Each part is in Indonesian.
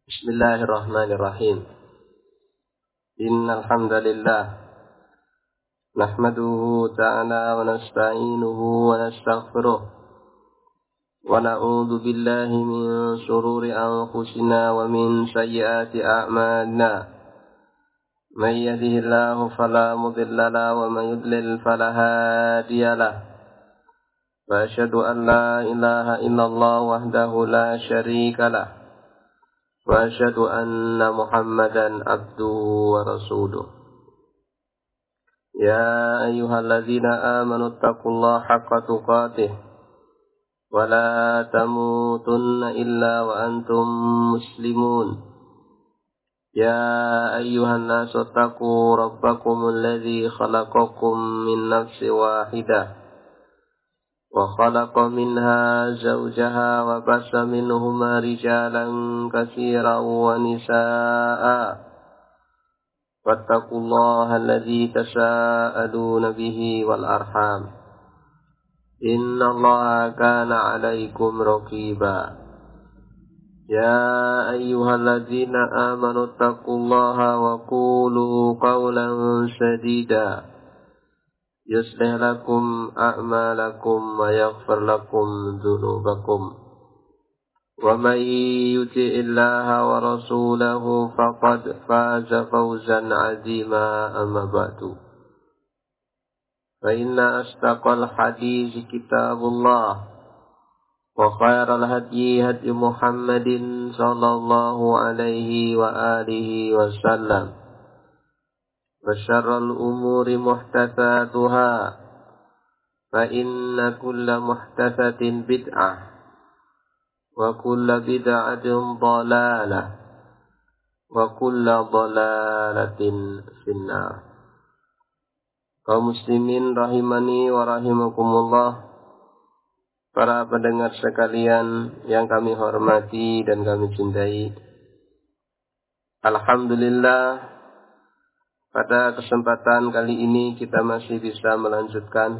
Bismillahirrahmanirrahim. Innal hamdalillah nahmaduhu ta'ala wa nasta'inuhu wa nastaghfiruh wa na'udzu billahi min shururi anfusina wa min sayyiati a'malina. May yahdihillahu fala mudilla lahu wa may yudlil fala hadiya lahu. Wa asyhadu an la ilaha illallah wahdahu la syarika lahu. Wa asyhadu anna Muhammadan abduhu wa rasuluh. Ya ayyuhalladzina amanu taqullaha haqqa tuqatih wa la tamutunna illa wa antum muslimun. Ya ayyuhan nasu taqu rabbakumul ladzi khalaqakum min nafsin wahidah وخلق منها زوجها وبث منهما رجالا كثيرا ونساء واتقوا الله الذي تساءلون به والأرحام إن الله كان عليكم رقيبا يا أيها الذين آمنوا اتقوا الله وقولوا قولا سديدا يصلح لكم أعمالكم ويغفر لكم ذنوبكم ومن يطع الله ورسوله فقد فاز فوزا عظيما أما بعد فإن أصدق الحديث كتاب الله وخير الهدي هدي محمد صلى الله عليه وآله وسلم وشر الأمور محدثاتها فإن كل محدثة بدعة وكل بدعة ضلالة وكل ضلالة في النار. Kaum muslimin rahimani wa rahimakumullah, para pendengar sekalian yang kami hormati dan kami cintai. Alhamdulillah, pada kesempatan kali ini kita masih bisa melanjutkan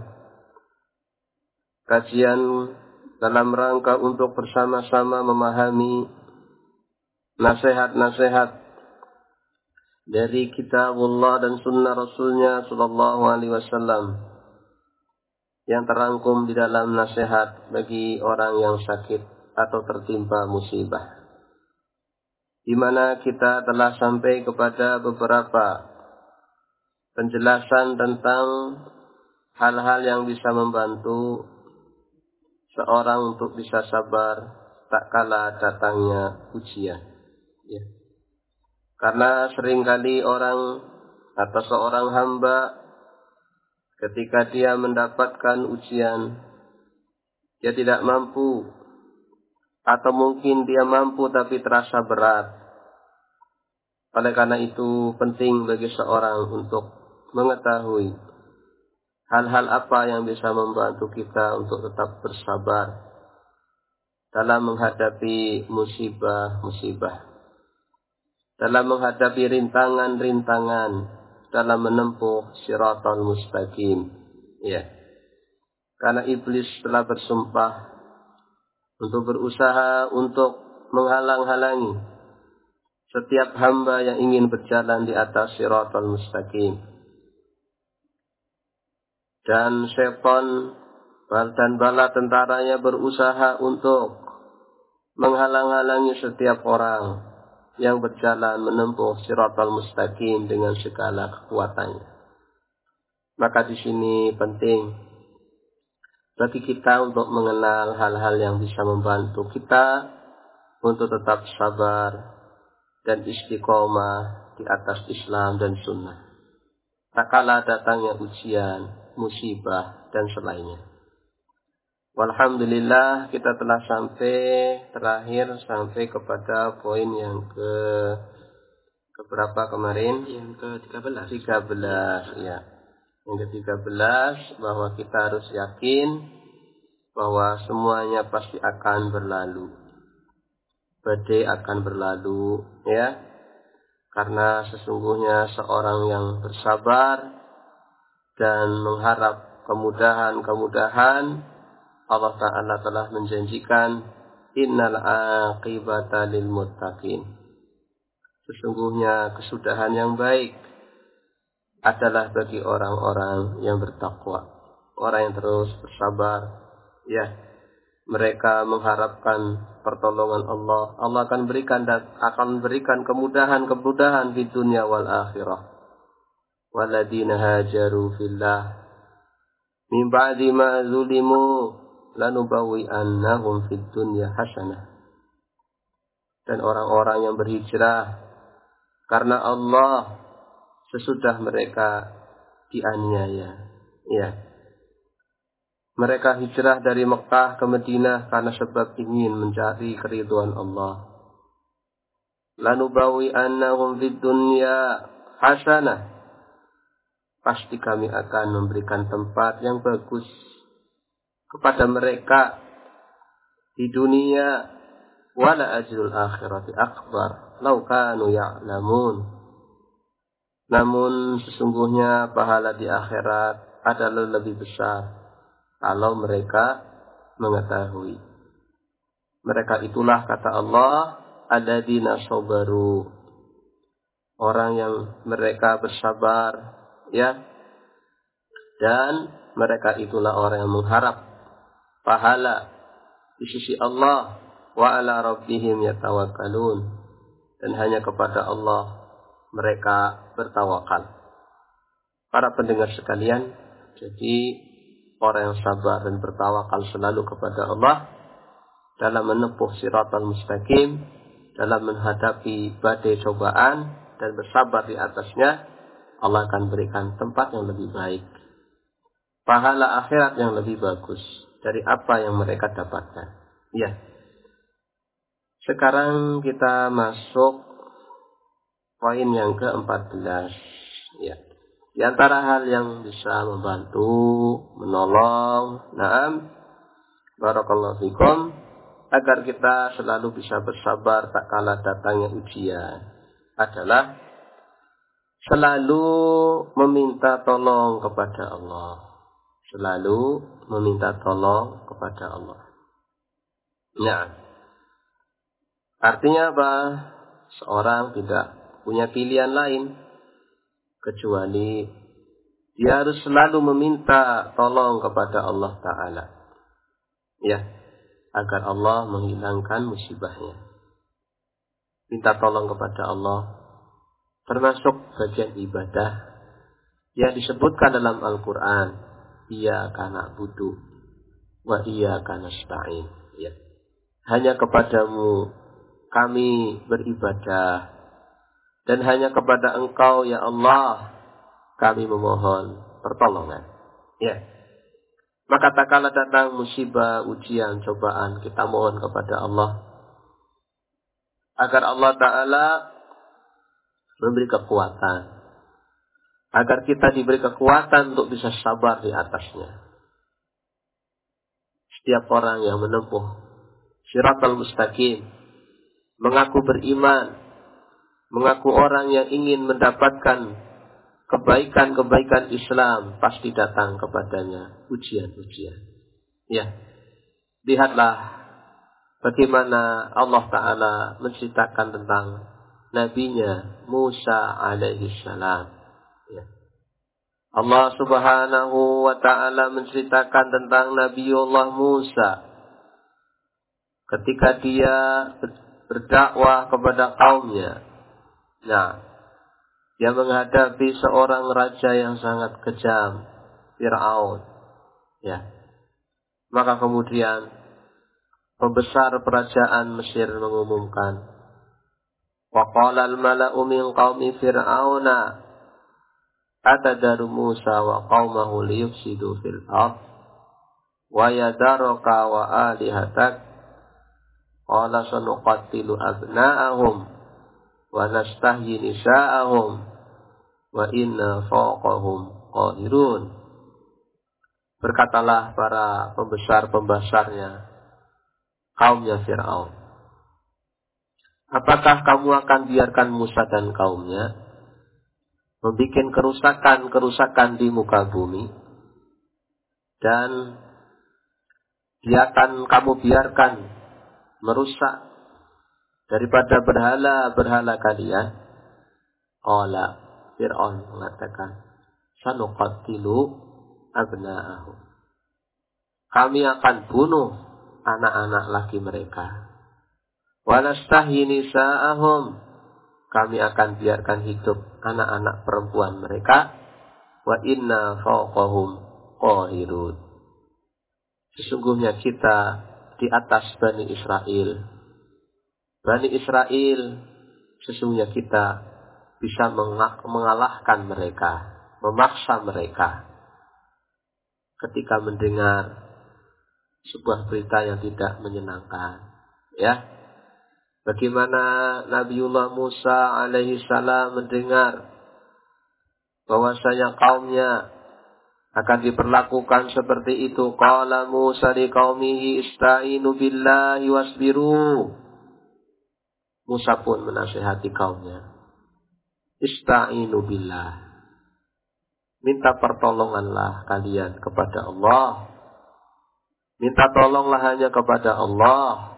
kajian dalam rangka untuk bersama-sama memahami nasihat-nasihat dari kitabullah dan sunnah Rasulnya sallallahu alaihi wasallam yang terangkum di dalam nasihat bagi orang yang sakit atau tertimpa musibah, di mana kita telah sampai kepada beberapa penjelasan tentang hal-hal yang bisa membantu seorang untuk bisa sabar tak kala datangnya ujian. Ya. Karena seringkali orang atau seorang hamba ketika dia mendapatkan ujian, dia tidak mampu, atau mungkin dia mampu tapi terasa berat. Oleh karena itu penting bagi seorang untuk mengetahui hal-hal apa yang bisa membantu kita untuk tetap bersabar dalam menghadapi musibah-musibah, dalam menghadapi rintangan-rintangan, dalam menempuh shiratal mustaqim. Ya. Karena iblis telah bersumpah untuk berusaha untuk menghalang-halangi setiap hamba yang ingin berjalan di atas shiratal mustaqim. Dan syaitan dan bala tentaranya berusaha untuk menghalang-halangi setiap orang yang berjalan menempuh shiratal mustaqim dengan segala kekuatannya. Maka di sini penting bagi kita untuk mengenal hal-hal yang bisa membantu kita untuk tetap sabar dan istiqomah di atas Islam dan Sunnah. Tak kala datangnya ujian, musibah, dan selainnya. Walhamdulillah kita telah sampai kepada poin yang keberapa kemarin? Yang ke-13. 13, ya. Yang ke-13, bahwa kita harus yakin bahwa semuanya pasti akan berlalu. Badai akan berlalu, ya. Karena sesungguhnya seorang yang bersabar dan mengharap kemudahan-kemudahan, Allah Ta'ala telah menjanjikan innal aqibata lil muttaqin. Sesungguhnya kesudahan yang baik adalah bagi orang-orang yang bertakwa, orang yang terus bersabar. Ya, mereka mengharapkan pertolongan Allah. Allah akan berikan kemudahan di dunia wal akhirah. Waladina hajaru fillah min ba'di ma zulimu lanubawi'annahum fid dunya hasanah. Dan orang-orang yang berhijrah karena Allah sesudah mereka dianiaya. Ya. Mereka hijrah dari Mekah ke Madinah karena sebab ingin mencari keridhaan Allah. Lanubawi'annahum fid dunya hasanah. Pasti kami akan memberikan tempat yang bagus kepada mereka di dunia. Wala ajrul akhirati akbar law kanu ya'lamun. Namun sesungguhnya pahala di akhirat adalah lebih besar kalau mereka mengetahui. Mereka itulah kata Allah, alladzina sabaru, orang yang mereka bersabar, ya. Dan mereka itulah orang yang mengharap pahala di sisi Allah. Wa ala rabbihim yatawakkalun, dan hanya kepada Allah mereka bertawakal. Para pendengar sekalian, jadi orang yang sabar dan bertawakal selalu kepada Allah dalam menempuh siratal mustaqim, dalam menghadapi badai cobaan dan bersabar di atasnya, Allah akan berikan tempat yang lebih baik, pahala akhirat yang lebih bagus dari apa yang mereka dapatkan. Ya. Sekarang kita masuk poin yang ke-14. Ya. Di antara hal yang bisa membantu, menolong, barakallahu fikum, agar kita selalu bisa bersabar tak kala datangnya ujian, adalah selalu meminta tolong kepada Allah. Selalu meminta tolong kepada Allah. Nah, artinya apa? Seorang tidak punya pilihan lain kecuali dia harus selalu meminta tolong kepada Allah Ta'ala. Ya, agar Allah menghilangkan musibahnya. Minta tolong kepada Allah termasuk bagian ibadah yang disebutkan dalam Al-Quran. Iyyaka na'budu wa iyyaka nasta'in. Ya. Hanya kepadamu kami beribadah, dan hanya kepada Engkau ya Allah kami memohon pertolongan. Ya. Maka tak kala datang musibah, ujian, cobaan, kita mohon kepada Allah agar Allah Ta'ala memberi kekuatan, agar kita diberi kekuatan untuk bisa sabar di atasnya. Setiap orang yang menempuh siratal mustaqim, mengaku beriman, mengaku orang yang ingin mendapatkan kebaikan-kebaikan Islam, pasti datang kepadanya ujian-ujian. Ya, lihatlah bagaimana Allah Ta'ala menceritakan tentang nabinya Musa alaihi salam. Ya. Allah Subhanahu wa Ta'ala menceritakan tentang Nabiullah Musa ketika dia berdakwah kepada kaumnya. Nah, dia menghadapi seorang raja yang sangat kejam, Fir'aun. Ya. Maka kemudian pembesar kerajaan Mesir mengumumkan, wa qala al-mala'u min qaumi fir'auna atadaru Musa wa qaumahu liyufsidu fil ardh wa yadaraka wa alihatak qala sanuqattilu abna'ahum wa nastahyi nisa'ahum wa inna fawqahum qahirun. Berkatalah para pembesar-pembesarnya kaumnya Fir'aun, apakah kamu akan biarkan Musa dan kaumnya membuat kerusakan-kerusakan di muka bumi, dan dia akan kamu biarkan merusak daripada berhala-berhala kalian. Qala, Fir'aun mengatakan, sanuqattilu abna'ahum. Kami akan bunuh anak-anak laki mereka. Wa nastahyi nisa'ahum. Kami akan biarkan hidup anak-anak perempuan mereka. Wa inna fawqahum qahirun. Sesungguhnya kita di atas Bani Israel. Bani Israel, sesungguhnya kita bisa mengalahkan mereka, memaksa mereka ketika mendengar sebuah berita yang tidak menyenangkan. Ya, bagaimana Nabiullah Musa alaihi salam mendengar bahwasanya kaumnya akan diperlakukan seperti itu. Qala Musa liqaumihi ista'inu billahi wasbiru. Musa pun menasihati kaumnya. Ista'inu billah. Minta pertolonganlah kalian kepada Allah. Minta tolonglah hanya kepada Allah.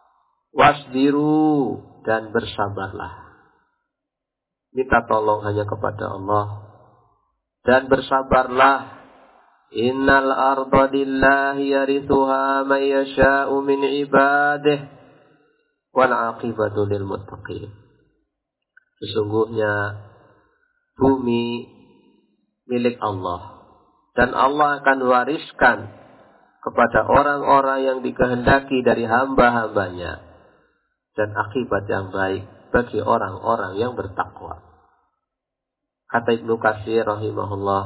Wasbiru, dan bersabarlah. Minta tolong hanya kepada Allah dan bersabarlah. Innal arda lillahi yarithuha man yasha'u min ibadihi wal 'aqibatu lil muttaqin. Sesungguhnya bumi milik Allah dan Allah akan wariskan kepada orang-orang yang dikehendaki dari hamba-hambanya, dan akibat yang baik bagi orang-orang yang bertakwa. Kata Ibnu Katsir rahimahullah,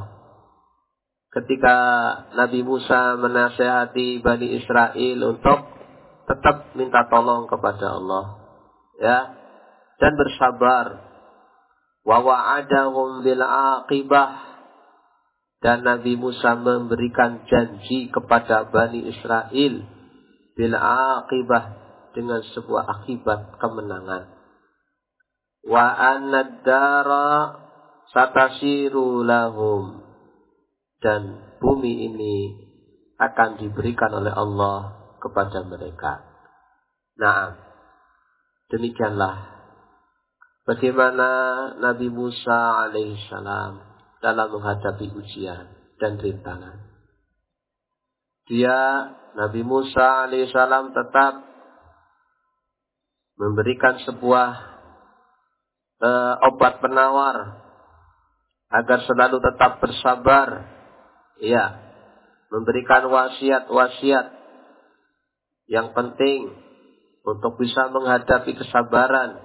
ketika Nabi Musa menasihati Bani Israel untuk tetap minta tolong kepada Allah, ya, dan bersabar, wa wa'adahum bil aqibah, dan Nabi Musa memberikan janji kepada Bani Israel bil aqibah, dengan sebuah akibat kemenangan. Wa annad dara satasiru lahum, dan bumi ini akan diberikan oleh Allah kepada mereka. Nah, demikianlah bagaimana Nabi Musa alaihissalam dalam menghadapi ujian dan rintangan. Nabi Musa alaihissalam tetap memberikan sebuah obat penawar agar selalu tetap bersabar. Ya, memberikan wasiat-wasiat yang penting untuk bisa menghadapi kesabaran.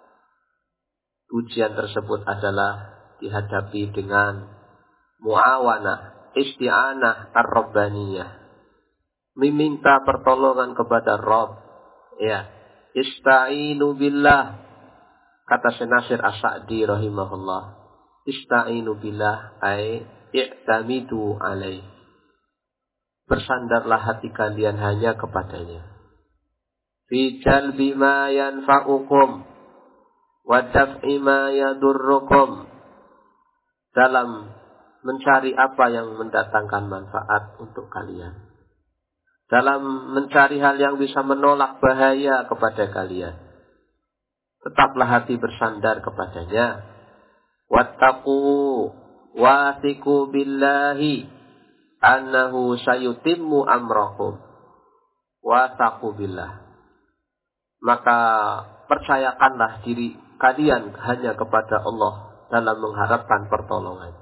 Ujian tersebut adalah dihadapi dengan muawanah, isti'anah ar-rabbaniyah, meminta pertolongan kepada Rabb. Ya, ista'inu billah, kata Senasir As-Sa'di rahimahullah. Ista'inu billah ay i'tamidu alaih. Bersandarlah hati kalian hanya kepadanya. Fi jalbi ma yanfa'ukum wa daf'i ma yadurrukum. Dalam mencari apa yang mendatangkan manfaat untuk kalian. Dalam mencari hal yang bisa menolak bahaya kepada kalian. Tetaplah hati bersandar kepadanya. Wattaqu wathiqu billahi annahu sayutimmu amrakum. Wattaqu billah. Maka percayakanlah diri kalian hanya kepada Allah dalam mengharapkan pertolongan.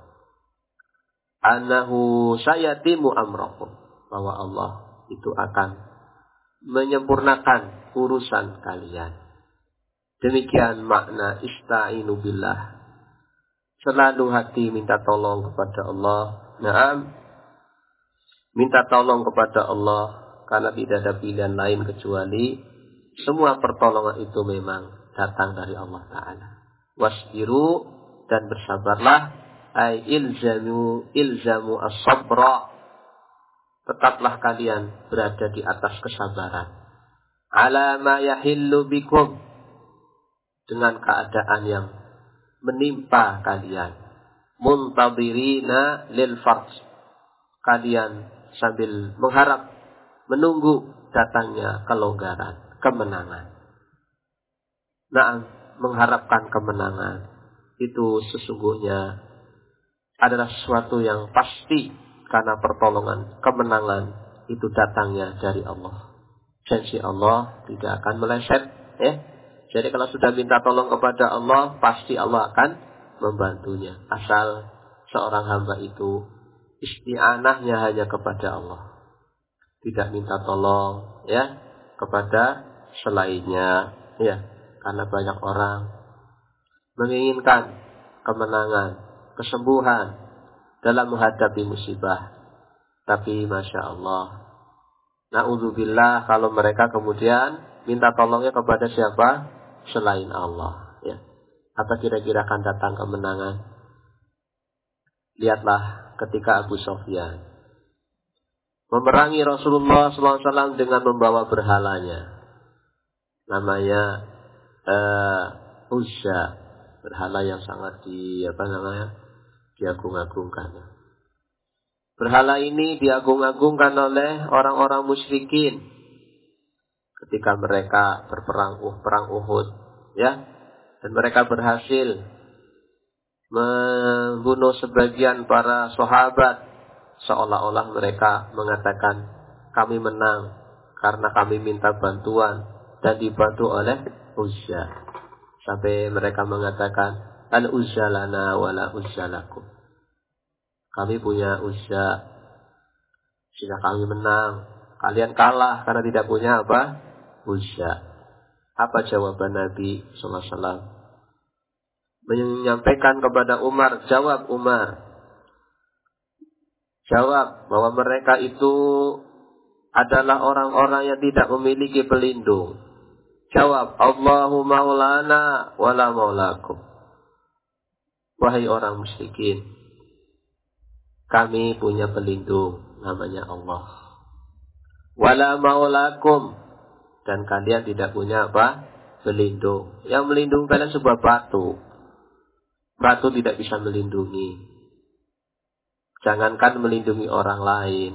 Annahu sayatimu amrakum. Bahwa Allah itu akan menyempurnakan urusan kalian. Demikian makna ista'inu billah. Selalu hati minta tolong kepada Allah. Naam. Minta tolong kepada Allah. Karena tidak ada pilihan lain kecuali semua pertolongan itu memang datang dari Allah Ta'ala. Wasbiru, dan bersabarlah. Ay ilzamu as-sabra. Tetaplah kalian berada di atas kesabaran. Ala ma yahillu bikum. Dengan keadaan yang menimpa kalian. Muntabirina lil farj. Kalian sambil mengharap, menunggu datangnya kelonggaran, kemenangan. Nah, mengharapkan kemenangan itu sesungguhnya adalah sesuatu yang pasti, karena pertolongan, kemenangan itu datangnya dari Allah. Janji Allah tidak akan meleset, ya. Jadi kalau sudah minta tolong kepada Allah, pasti Allah akan membantunya. Asal seorang hamba itu isti'anahnya hanya kepada Allah, tidak minta tolong, ya, kepada selainnya, ya. Karena banyak orang menginginkan kemenangan, kesembuhan dalam menghadapi musibah. Tapi Masya Allah, na'udzubillah, kalau mereka kemudian minta tolongnya kepada siapa? Selain Allah, ya. Apa kira-kira akan datang kemenangan? Lihatlah ketika Abu Sufyan memerangi Rasulullah SAW dengan membawa berhalanya. Namanya Uzza, berhala yang sangat diagung-agungkan. Berhala ini diagung-agungkan oleh orang-orang musyrikin ketika mereka perang Uhud, ya, dan mereka berhasil membunuh sebagian para sahabat, seolah-olah mereka mengatakan kami menang karena kami minta bantuan dan dibantu oleh Uzza. Sampai mereka mengatakan al-Uzza lana wala Uzza lakum. Kami punya Uzza, sehingga kami menang. Kalian kalah karena tidak punya apa? Uzza. Apa jawaban Nabi SAW? Menyampaikan kepada Umar, jawab bahwa mereka itu adalah orang-orang yang tidak memiliki pelindung. Jawab, Allahu maulana wala maulakum. Wahai orang musyrikin, kami punya pelindung, namanya Allah. Wala maulakum, dan kalian tidak punya apa? Pelindung. Yang melindungi kalian sebuah batu. Batu tidak bisa melindungi. Jangankan melindungi orang lain,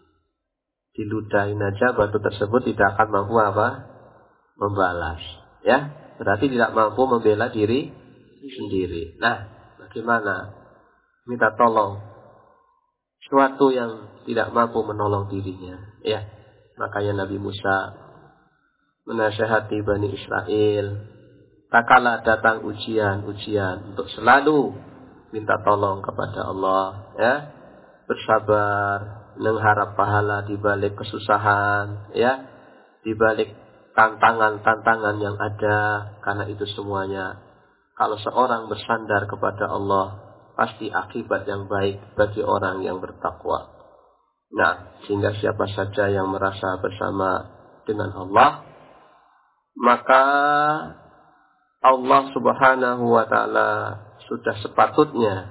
diludahin aja batu tersebut tidak akan mampu apa? Membalas. Ya, berarti tidak mampu membela diri sendiri. Nah, bagaimana minta tolong sesuatu yang tidak mampu menolong dirinya? Ya, makanya Nabi Musa menasihati Bani Israel, tak kala datang ujian untuk selalu minta tolong kepada Allah, ya, bersabar, mengharap pahala di balik kesusahan, ya, di balik tantangan-tantangan yang ada. Karena itu semuanya, kalau seorang bersandar kepada Allah, pasti akibat yang baik bagi orang yang bertakwa. Nah, sehingga siapa saja yang merasa bersama dengan Allah, maka Allah Subhanahu wa ta'ala sudah sepatutnya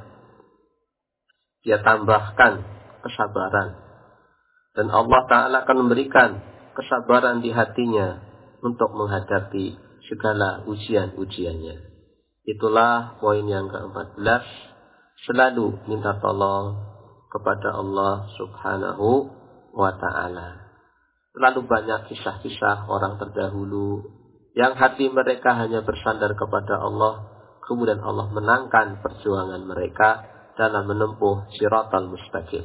dia tambahkan kesabaran. Dan Allah Ta'ala akan memberikan kesabaran di hatinya untuk menghadapi segala ujian-ujiannya. Itulah poin yang ke-14. Selalu minta tolong kepada Allah Subhanahu wa Ta'ala. Terlalu banyak kisah-kisah orang terdahulu yang hati mereka hanya bersandar kepada Allah, kemudian Allah menangkan perjuangan mereka dalam menempuh Shiratal Mustaqim.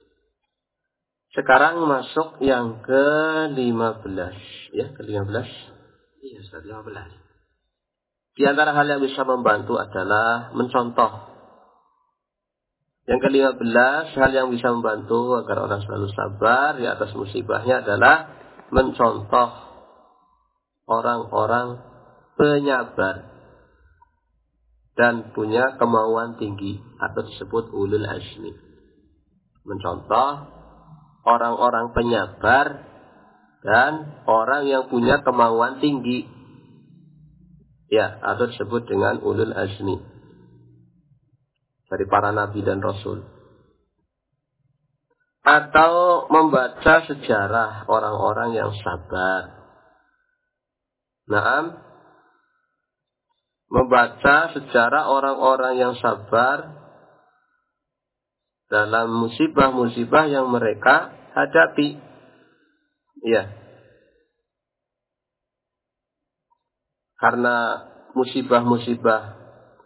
Sekarang masuk yang ke-15. Ya, ke-15. Iya, sudah 15. Di antara hal yang bisa membantu adalah mencontoh. Yang ke-15, hal yang bisa membantu agar orang selalu sabar di atas musibahnya adalah mencontoh orang-orang penyabar dan punya kemauan tinggi atau disebut ulul azmi. Mencontoh orang-orang penyabar dan orang yang punya kemauan tinggi, ya, atau disebut dengan ulul azmi dari para nabi dan rasul. Atau membaca sejarah orang-orang yang sabar. Naam, membaca sejarah orang-orang yang sabar dalam musibah-musibah yang mereka hadapi. Ya. Karena musibah-musibah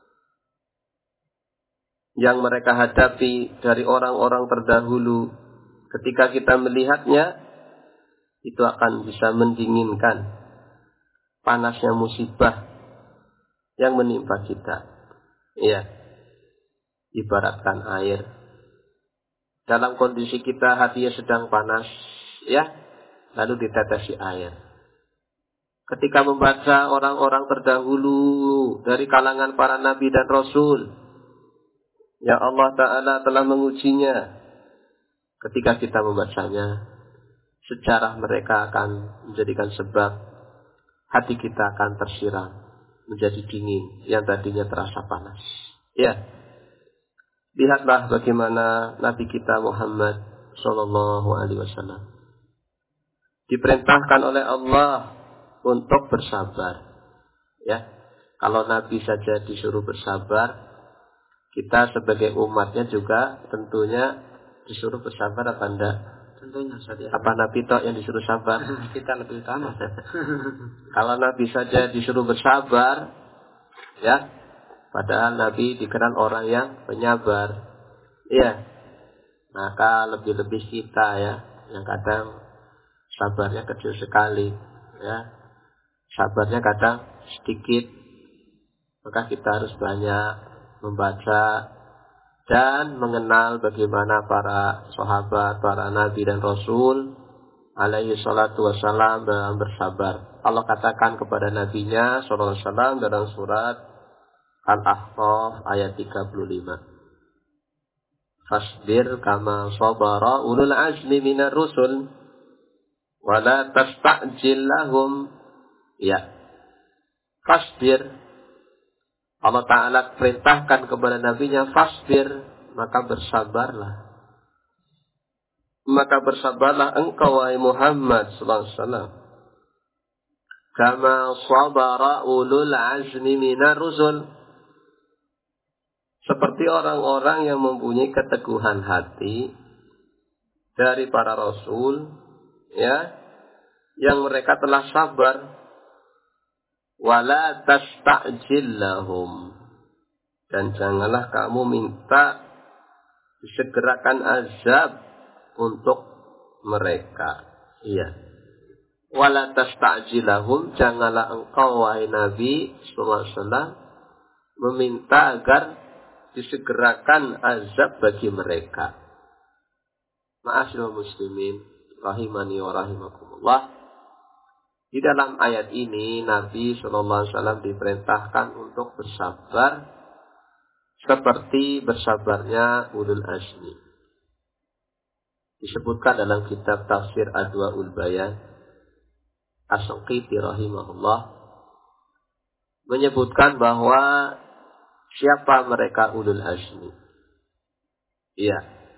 yang mereka hadapi dari orang-orang terdahulu, ketika kita melihatnya, itu akan bisa mendinginkan panasnya musibah yang menimpa kita. Ya, ibaratkan air. Dalam kondisi kita hatinya sedang panas, ya, lalu ditetesi air. Ketika membaca orang-orang terdahulu dari kalangan para nabi dan rasul, ya Allah Ta'ala telah mengujinya. Ketika kita membacanya, sejarah mereka akan menjadikan sebab hati kita akan tersiram menjadi dingin yang tadinya terasa panas. Ya, lihatlah bagaimana Nabi kita Muhammad Sallallahu Alaihi Wasallam diperintahkan oleh Allah untuk bersabar. Ya, kalau Nabi saja disuruh bersabar, kita sebagai umatnya juga tentunya disuruh bersabar apa enggak? Tentunya saja. Apa Nabi toh yang disuruh sabar? Kita lebih utama. Kalau Nabi saja disuruh bersabar, ya, padahal Nabi dikenal orang yang penyabar, ya, maka lebih-lebih kita, ya, yang kadang sabarnya kecil sekali, ya, sabarnya kadang sedikit, maka kita harus banyak membaca dan mengenal bagaimana para sahabat, para nabi dan rasul alaihi salatu wassalam dalam bersabar. Allah katakan kepada nabinya sallallahu alaihi wasallam dalam surat Al-Ahqaf ayat 35. Fasbir kama sabara ulul azmi minar rusul wa la tasta'jil lahum. Ya. Fasbir, Allah Ta'ala perintahkan kepada nabinya, fasbir, maka bersabarlah. Maka bersabarlah engkau wahai Muhammad sallallahu alaihi wasallam. Kama sabara ulul azmi minar rusul. Seperti orang-orang yang mempunyai keteguhan hati dari para rasul, ya, yang mereka telah sabar. Wala tasta'jil lahum, dan janganlah kamu minta disegerakan azab untuk mereka. Iya. Wala tasta'jil lahum, janganlah engkau wahai Nabi sallallahu alaihi wasallam meminta agar disegerakan azab bagi mereka. Ma'asyiral muslimin rahimani wa rahimakumullah. Di dalam ayat ini Nabi Sallallahu Alaihi Wasallam diperintahkan untuk bersabar seperti bersabarnya ulul azmi. Disebutkan dalam kitab tafsir Adwaul Bayan, As-Shanqiti rahimahullah menyebutkan bahwa siapa mereka ulul azmi. Iya.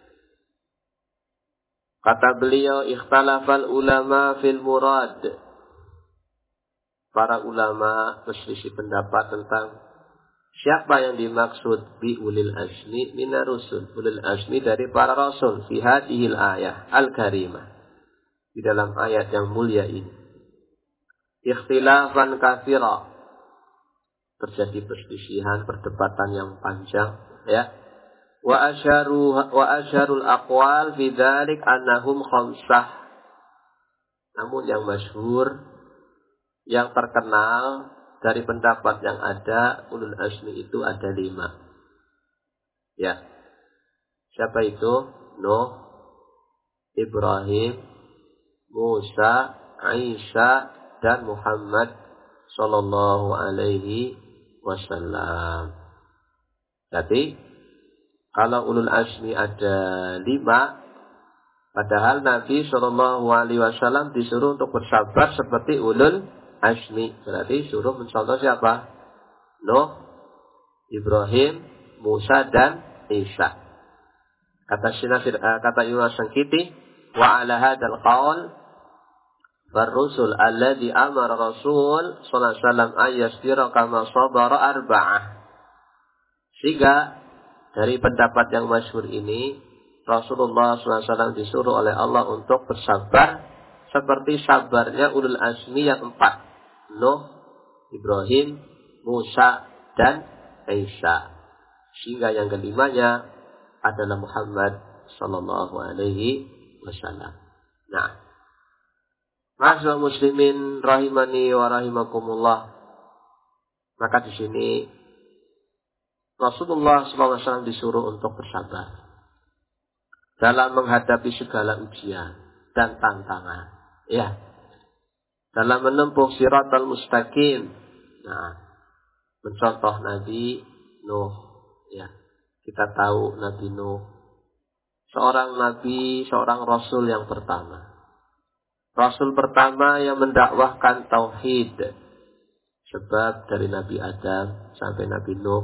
Kata beliau, ikhtalafal ulama fil murad. Para ulama berselisih pendapat tentang siapa yang dimaksud bi ulil azmi minar rusul. Ulil azmi dari para rasul fi hadhil ayah al-karimah. Di dalam ayat yang mulia ini. Ikhtilafan katsira. Terjadi perselisihan, perdebatan yang panjang, ya. Wa asyarul aqwal fi dzalik annahum khamsah. Namun yang masyhur, yang terkenal dari pendapat yang ada, ulul azmi itu ada 5. Ya. Siapa itu? Nuh, Ibrahim, Musa, Isa, dan Muhammad sallallahu alaihi wasallam. Jadi, kalau ulul azmi ada 5, padahal Nabi sallallahu alaihi wasallam disuruh untuk bersabar seperti ulul azmi. Berarti suruh mencontoh siapa? Nuh, Ibrahim, Musa, dan Isa. Kata Imam Shanqiti, wa ala hadzal qaul Ar-rusul alladhi amara Rasul sallallahu alaihi wasallam ayyasbira kama sabara arba'ah. Sehingga dari pendapat yang masyhur ini, Rasulullah sallallahu alaihi wasallam disuruh oleh Allah untuk bersabar seperti sabarnya ulul azmi yang 4. Nuh, Ibrahim, Musa, dan Isa. Sehingga yang kelimanya adalah Muhammad sallallahu alaihi wasallam. Nah, ma'asyiral muslimin rahimani wa rahimakumullah. Maka di sini Rasulullah sallallahu alaihi wasallam disuruh untuk bersabar dalam menghadapi segala ujian dan tantangan. Ya. Dalam menempuh siratal mustaqim. Nah, mencontoh Nabi Nuh. Ya. Kita tahu Nabi Nuh. Seorang Nabi, seorang Rasul yang pertama. Rasul pertama yang mendakwahkan tauhid. Sebab dari Nabi Adam sampai Nabi Nuh.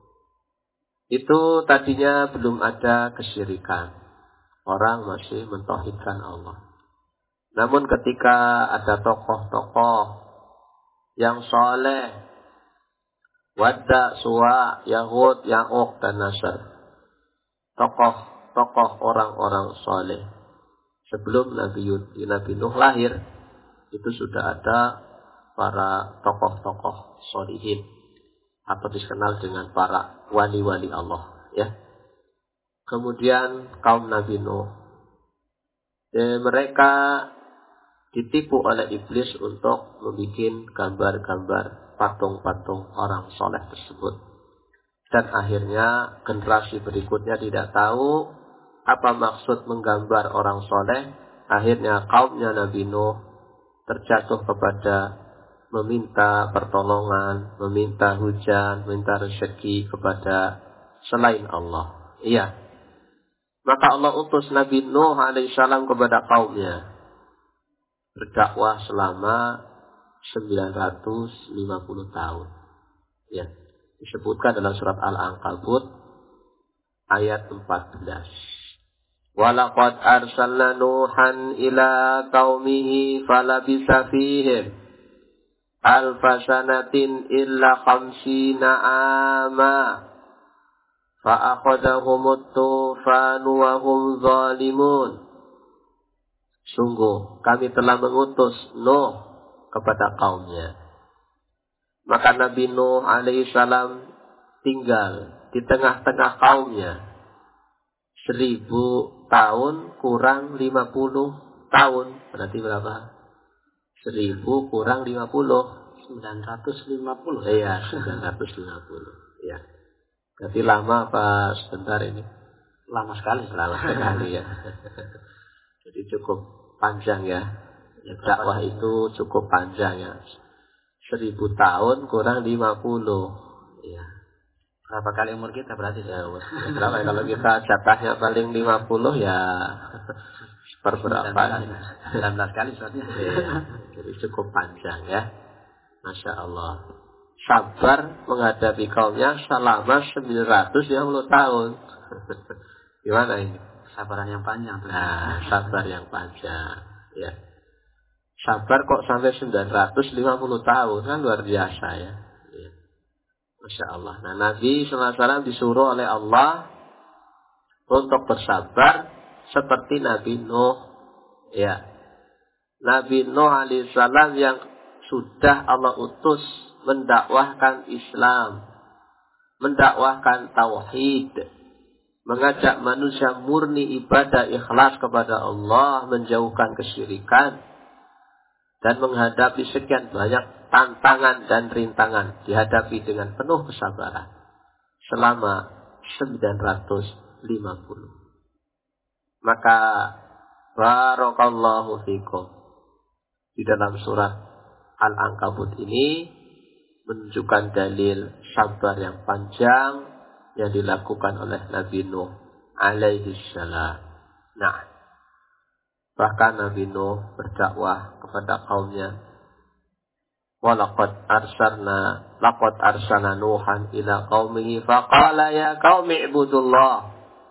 Itu tadinya belum ada kesyirikan. Orang masih mentauhidkan Allah. Namun ketika ada tokoh-tokoh yang soleh, Wadda, Suwa, Yahud, Ya'uq, dan Nasr. Tokoh orang-orang soleh. Sebelum Nabi Nuh lahir, itu sudah ada para tokoh-tokoh solihin. Atau dikenal dengan para wali-wali Allah. Ya. Kemudian kaum Nabi Nuh. Mereka ditipu oleh iblis untuk membuat gambar-gambar patung-patung orang soleh tersebut. Dan akhirnya generasi berikutnya tidak tahu apa maksud menggambar orang soleh. Akhirnya kaumnya Nabi Nuh terjatuh kepada meminta pertolongan, meminta hujan, meminta rezeki kepada selain Allah. Iya. Maka Allah utus Nabi Nuh alaihissalam kepada kaumnya. Berdakwah selama 950 tahun. Ya, disebutkan dalam surat Al-Ankabut ayat 14. Walaqad arsalna Nuhan ila qaumihi falabisa fihim alfa sanatin illa 50 ama. Fa'akhadahumut tufanu wa hum zalimun. Sungguh kami telah mengutus Nuh kepada kaumnya. Maka Nabi Nuh alaihissalam tinggal di tengah-tengah kaumnya 1000 tahun kurang 50 tahun. Berarti berapa? 1000 kurang 50. 950. Iya, 950. Ya. Berarti lama apa sebentar ini? Lama sekali. Lama sekali ya. Jadi cukup panjang ya. Dakwah itu cukup panjang ya. 1000 tahun kurang 50. Ya. Berapa kali umur kita berarti? Ya, berapa? Kalau kita jatahnya paling 50 ya seperberapa? 19 kali soalnya. Ya. Jadi cukup panjang ya. Masya Allah. Sabar menghadapi kaumnya selama 950 tahun. Gimana ini? Sabaran yang panjang. Nah, sabar yang panjang. Ya. Sabar kok sampai 950 tahun. Kan luar biasa ya. Ya. Masya Allah. Nah, Nabi SAW disuruh oleh Allah untuk bersabar seperti Nabi Nuh. Ya. Nabi Nuh alaihissalam yang sudah Allah utus mendakwahkan Islam, mendakwahkan tauhid, mengajak manusia murni ibadah ikhlas kepada Allah, menjauhkan kesyirikan, dan menghadapi sekian banyak tantangan dan rintangan dihadapi dengan penuh kesabaran selama 950. Maka barakallahu fikum di dalam surat Al-Ankabut ini menunjukkan dalil sabar yang panjang yang dilakukan oleh Nabi Nuh alaihi salam. Nah, bahkan Nabi Nuh berdakwah kepada kaumnya. Laqad arsalna Nuhan ila qaumihi faqala ya qaumi ibudullah.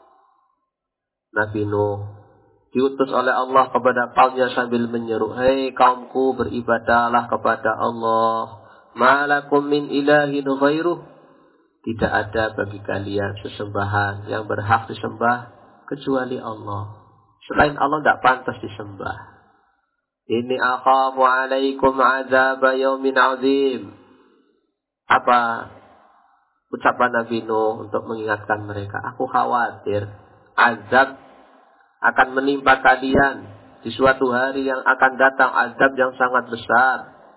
Nabi Nuh diutus oleh Allah kepada kaumnya sambil menyeru, "Hei kaumku, beribadahlah kepada Allah. Malakum min ilahin ghairuh." Tidak ada bagi kalian sesembahan yang berhak disembah kecuali Allah. Selain Allah tidak pantas disembah. Inni akhafu alaikum azab yaumin azim. Apa ucapan Nabi Nuh untuk mengingatkan mereka? Aku khawatir azab akan menimpa kalian di suatu hari yang akan datang, azab yang sangat besar.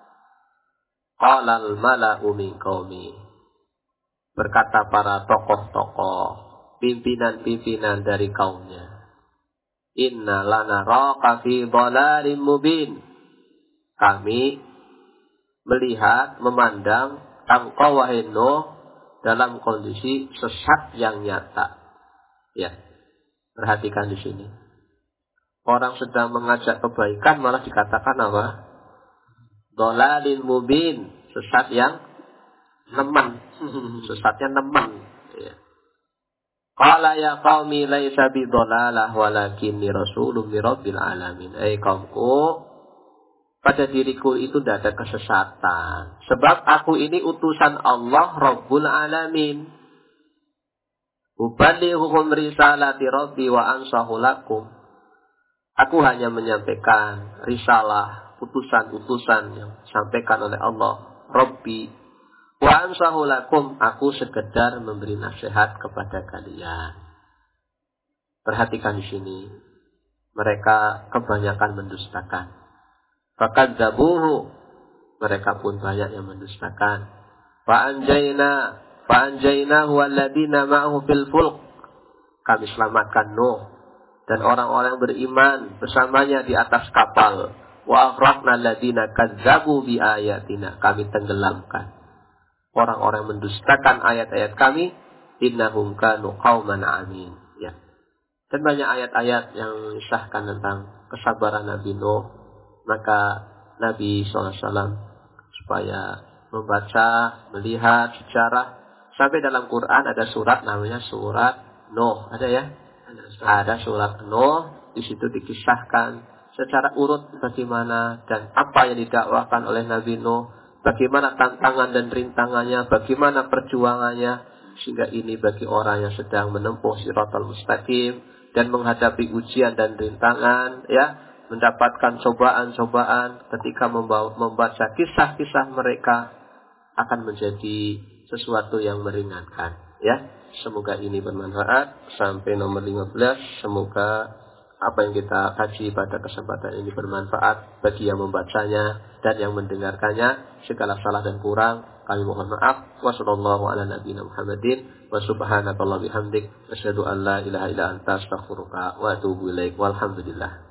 Qalal mala'u min qaumi. Berkata para tokoh-tokoh, pimpinan-pimpinan dari kaumnya. Inna lanaraka fi dhalalim mubin. Kami melihat, memandang engkau wahai Nuh dalam kondisi sesat yang nyata. Ya, perhatikan di sini. Orang sedang mengajak kebaikan malah dikatakan apa? Dhalalin mubin, sesat yang nemen. Sesatnya nemen. Ya. Qala ya qaumi laisa bi dhalalah walakinni rasulun min rabbil alamin. Kaumku, pada diriku itu tidak ada kesesatan. Sebab aku ini utusan Allah Rabbul Alamin. Ubalighukum risalati rabbi wa ansahu lakum. Aku hanya menyampaikan risalah, utusan-utusan yang disampaikan oleh Allah Rabbi. Wa ansahu lakum, aku sekedar memberi nasihat kepada kalian. Perhatikan di sini. Mereka kebanyakan mendustakan. Fakadzabuhu, mereka pun banyak yang mendustakan. Fa'anjaynahu walladina ma'ahu fil fulk. Kami selamatkan Nuh dan orang-orang beriman bersamanya di atas kapal. Wa aghraqna alladina kadzabu bi ayatina. Kami tenggelamkan orang-orang mendustakan ayat-ayat kami. Innahum kanu qauman amin. Ya. Dan banyak ayat-ayat yang mengisahkan tentang kesabaran Nabi Nuh. Maka Nabi SAW supaya membaca, melihat sejarah. Sampai dalam Quran ada surat namanya surat Nuh. Ada ya? Ada surat Nuh. Di situ dikisahkan secara urut bagaimana dan apa yang didakwakan oleh Nabi Nuh. Bagaimana tantangan dan rintangannya. Bagaimana perjuangannya. Sehingga ini bagi orang yang sedang menempuh Shiratal Mustaqim dan menghadapi ujian dan rintangan, ya, mendapatkan cobaan-cobaan ketika membaca kisah-kisah mereka akan menjadi sesuatu yang meringankan. Ya, semoga ini bermanfaat. Sampai nomor 15. Semoga apa yang kita kaji pada kesempatan ini bermanfaat bagi yang membacanya dan yang mendengarkannya. Segala salah dan kurang kami mohon maaf. Wassallallahu ala nabiyina Muhammadin wa subhanallahi bihamdik asyhadu an la ilaha illa anta astaghfiruka wa atubu ilaik. Walhamdulillah.